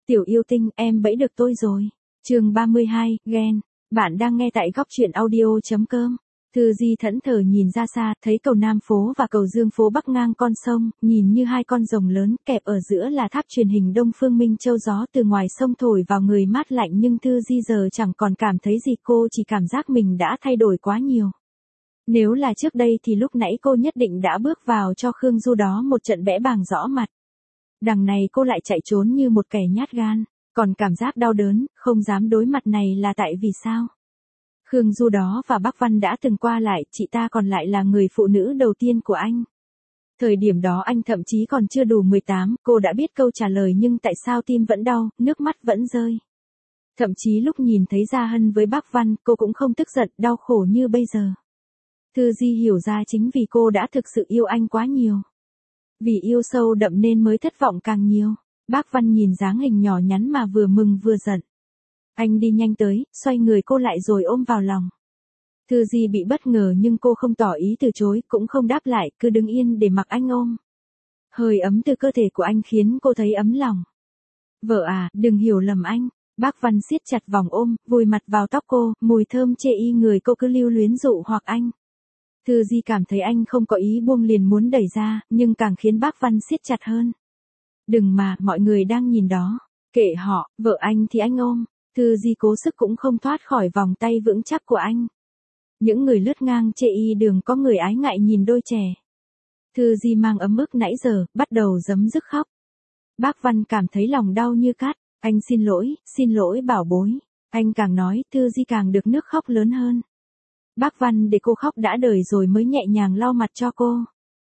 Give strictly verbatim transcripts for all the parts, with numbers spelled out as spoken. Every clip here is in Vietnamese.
Tiểu yêu tinh, em bẫy được tôi rồi. Chương ba mươi hai, ghen. Bạn đang nghe tại góc truyện audio chấm com. Thư Di thẫn thờ nhìn ra xa, thấy cầu Nam phố và cầu Dương phố bắc ngang con sông, nhìn như hai con rồng lớn, kẹp ở giữa là tháp truyền hình Đông Phương Minh Châu, gió từ ngoài sông thổi vào người mát lạnh, nhưng Thư Di giờ chẳng còn cảm thấy gì, cô chỉ cảm giác mình đã thay đổi quá nhiều. Nếu là trước đây thì lúc nãy cô nhất định đã bước vào cho Khương Du đó một trận bẽ bàng rõ mặt. Đằng này cô lại chạy trốn như một kẻ nhát gan, còn cảm giác đau đớn, không dám đối mặt này là tại vì sao? Khương Du đó và Bác Văn đã từng qua lại, chị ta còn lại là người phụ nữ đầu tiên của anh. Thời điểm đó anh thậm chí còn chưa đủ mười tám, cô đã biết câu trả lời, nhưng tại sao tim vẫn đau, nước mắt vẫn rơi. Thậm chí lúc nhìn thấy Gia Hân với Bác Văn, cô cũng không tức giận, đau khổ như bây giờ. Thư Di hiểu ra chính vì cô đã thực sự yêu anh quá nhiều. Vì yêu sâu đậm nên mới thất vọng càng nhiều. Bác Văn nhìn dáng hình nhỏ nhắn mà vừa mừng vừa giận. Anh đi nhanh tới, xoay người cô lại rồi ôm vào lòng. Thư Di bị bất ngờ nhưng cô không tỏ ý từ chối, cũng không đáp lại, cứ đứng yên để mặc anh ôm. Hơi ấm từ cơ thể của anh khiến cô thấy ấm lòng. Vợ à, đừng hiểu lầm anh. Bác Văn siết chặt vòng ôm, vùi mặt vào tóc cô, mùi thơm chê y người cô cứ lưu luyến dụ hoặc anh. Thư Di cảm thấy anh không có ý buông liền muốn đẩy ra, nhưng càng khiến bác Văn siết chặt hơn. Đừng mà, mọi người đang nhìn đó. Kệ họ, vợ anh thì anh ôm. Thư Di cố sức cũng không thoát khỏi vòng tay vững chắc của anh. Những người lướt ngang chê y đường có người ái ngại nhìn đôi trẻ. Thư Di mang ấm ức nãy giờ, bắt đầu giấm dứt khóc. Bác Văn cảm thấy lòng đau như cắt. Anh xin lỗi, xin lỗi bảo bối. Anh càng nói, Thư Di càng được nước khóc lớn hơn. Bác Văn để cô khóc đã đời rồi mới nhẹ nhàng lau mặt cho cô.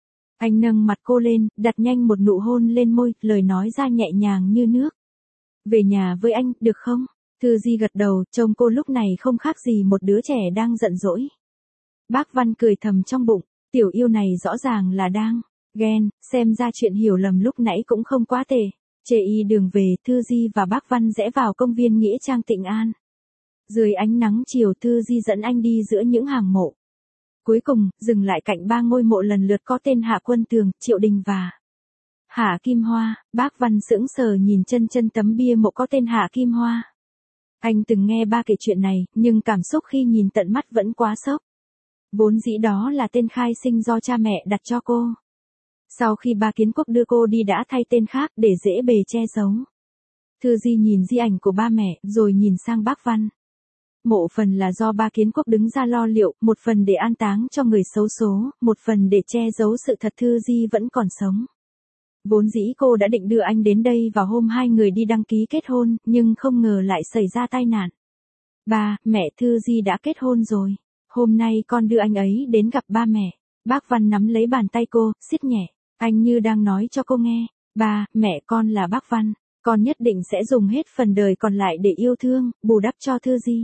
Anh nâng mặt cô lên, đặt nhanh một nụ hôn lên môi, lời nói ra nhẹ nhàng như nước. Về nhà với anh, được không? Thư Di gật đầu, trông cô lúc này không khác gì một đứa trẻ đang giận dỗi. Bác Văn cười thầm trong bụng, tiểu yêu này rõ ràng là đang ghen, xem ra chuyện hiểu lầm lúc nãy cũng không quá tệ. Chê y đường về, Thư Di và bác Văn rẽ vào công viên Nghĩa Trang Tịnh An. Dưới ánh nắng chiều, Thư Di dẫn anh đi giữa những hàng mộ. Cuối cùng, dừng lại cạnh ba ngôi mộ lần lượt có tên Hạ Quân Tường, Triệu Đình và Hạ Kim Hoa. Bác Văn sững sờ nhìn chân chân tấm bia mộ có tên Hạ Kim Hoa. Anh từng nghe ba kể chuyện này, nhưng cảm xúc khi nhìn tận mắt vẫn quá sốc. Vốn dĩ đó là tên khai sinh do cha mẹ đặt cho cô. Sau khi ba Kiến Quốc đưa cô đi đã thay tên khác để dễ bề che giấu. Thư Di nhìn di ảnh của ba mẹ, rồi nhìn sang bác Văn. Mộ phần là do ba Kiến Quốc đứng ra lo liệu, một phần để an táng cho người xấu số, một phần để che giấu sự thật Thư Di vẫn còn sống. Vốn dĩ cô đã định đưa anh đến đây vào hôm hai người đi đăng ký kết hôn, nhưng không ngờ lại xảy ra tai nạn. Ba, mẹ, Thư Di đã kết hôn rồi. Hôm nay con đưa anh ấy đến gặp ba mẹ. Bác Văn nắm lấy bàn tay cô, siết nhẹ. Anh như đang nói cho cô nghe. Ba, mẹ, con là bác Văn. Con nhất định sẽ dùng hết phần đời còn lại để yêu thương, bù đắp cho Thư Di.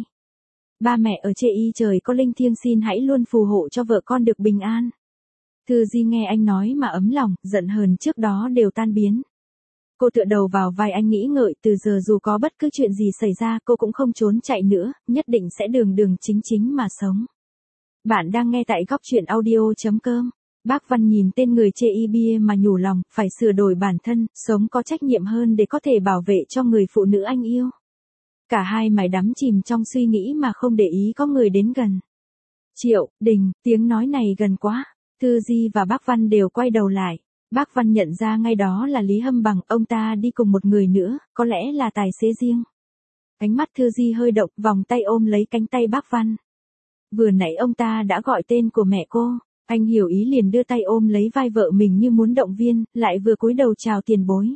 Ba mẹ ở chê y trời có linh thiêng xin hãy luôn phù hộ cho vợ con được bình an. Thư Di nghe anh nói mà ấm lòng, giận hờn trước đó đều tan biến. Cô tựa đầu vào vai anh nghĩ ngợi, từ giờ dù có bất cứ chuyện gì xảy ra cô cũng không trốn chạy nữa, nhất định sẽ đường đường chính chính mà sống. Bạn đang nghe tại góc truyện audio chấm com. Bác Văn nhìn tên người chê y bia mà nhủ lòng, phải sửa đổi bản thân, sống có trách nhiệm hơn để có thể bảo vệ cho người phụ nữ anh yêu. Cả hai mải đắm chìm trong suy nghĩ mà không để ý có người đến gần. Triệu Đình, tiếng nói này gần quá. Thư Di và bác Văn đều quay đầu lại. Bác Văn nhận ra ngay đó là Lý Hâm Bằng, ông ta đi cùng một người nữa, có lẽ là tài xế riêng. Ánh mắt Thư Di hơi động, vòng tay ôm lấy cánh tay bác Văn. Vừa nãy ông ta đã gọi tên của mẹ cô, anh hiểu ý liền đưa tay ôm lấy vai vợ mình như muốn động viên, lại vừa cúi đầu chào tiền bối.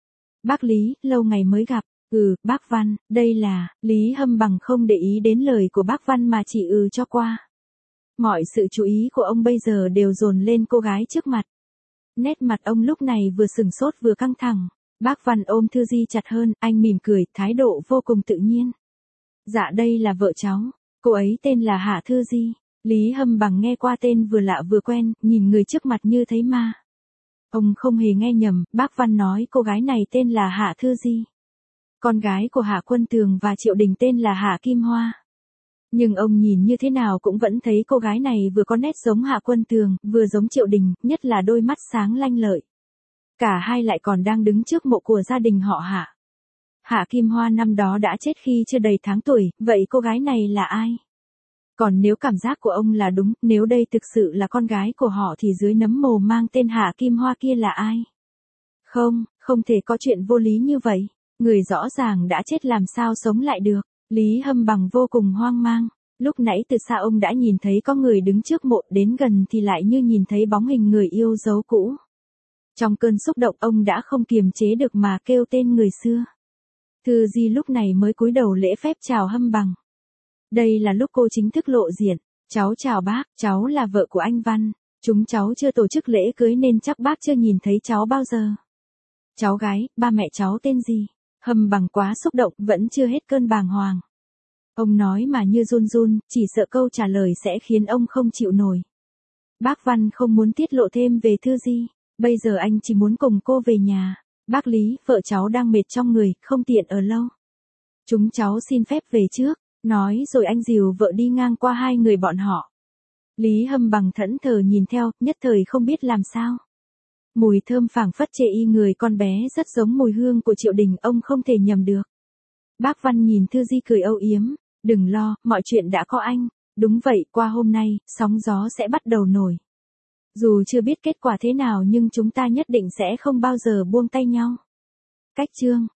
Bác Lý, lâu ngày mới gặp. Ừ, bác Văn, đây là, Lý Hâm Bằng không để ý đến lời của bác Văn mà chỉ ừ cho qua. Mọi sự chú ý của ông bây giờ đều dồn lên cô gái trước mặt. Nét mặt ông lúc này vừa sừng sốt vừa căng thẳng. Bác Văn ôm Thư Di chặt hơn, anh mỉm cười, thái độ vô cùng tự nhiên. Dạ đây là vợ cháu, cô ấy tên là Hạ Thư Di. Lý Hâm Bằng nghe qua tên vừa lạ vừa quen, nhìn người trước mặt như thấy ma. Ông không hề nghe nhầm, bác Văn nói cô gái này tên là Hạ Thư Di. Con gái của Hạ Quân Tường và Triệu Đình tên là Hạ Kim Hoa. Nhưng ông nhìn như thế nào cũng vẫn thấy cô gái này vừa có nét giống Hạ Quân Tường, vừa giống Triệu Đình, nhất là đôi mắt sáng lanh lợi. Cả hai lại còn đang đứng trước mộ của gia đình họ Hạ. Hạ Kim Hoa năm đó đã chết khi chưa đầy tháng tuổi, vậy cô gái này là ai? Còn nếu cảm giác của ông là đúng, nếu đây thực sự là con gái của họ thì dưới nấm mồ mang tên Hạ Kim Hoa kia là ai? Không, không thể có chuyện vô lý như vậy. Người rõ ràng đã chết làm sao sống lại được. Lý Hâm Bằng vô cùng hoang mang. Lúc nãy từ xa ông đã nhìn thấy có người đứng trước mộ, đến gần thì lại như nhìn thấy bóng hình người yêu dấu cũ. Trong cơn xúc động ông đã không kiềm chế được mà kêu tên người xưa. Thư Di lúc này mới cúi đầu lễ phép chào Hâm Bằng. Đây là lúc cô chính thức lộ diện. Cháu chào bác, cháu là vợ của anh Văn. Chúng cháu chưa tổ chức lễ cưới nên chắc bác chưa nhìn thấy cháu bao giờ. Cháu gái, ba mẹ cháu tên gì? Hâm Bằng quá xúc động, vẫn chưa hết cơn bàng hoàng. Ông nói mà như run run, chỉ sợ câu trả lời sẽ khiến ông không chịu nổi. Bác Văn không muốn tiết lộ thêm về Thư Di, bây giờ anh chỉ muốn cùng cô về nhà. Bác Lý, vợ cháu đang mệt trong người, không tiện ở lâu. Chúng cháu xin phép về trước, nói rồi anh dìu vợ đi ngang qua hai người bọn họ. Lý Hâm Bằng thẫn thờ nhìn theo, nhất thời không biết làm sao. Mùi thơm phảng phất chê y người con bé rất giống mùi hương của Triệu Đình, ông không thể nhầm được. Bác Văn nhìn Thư Di cười âu yếm, đừng lo, mọi chuyện đã có anh. Đúng vậy, qua hôm nay, sóng gió sẽ bắt đầu nổi. Dù chưa biết kết quả thế nào nhưng chúng ta nhất định sẽ không bao giờ buông tay nhau. Cách chương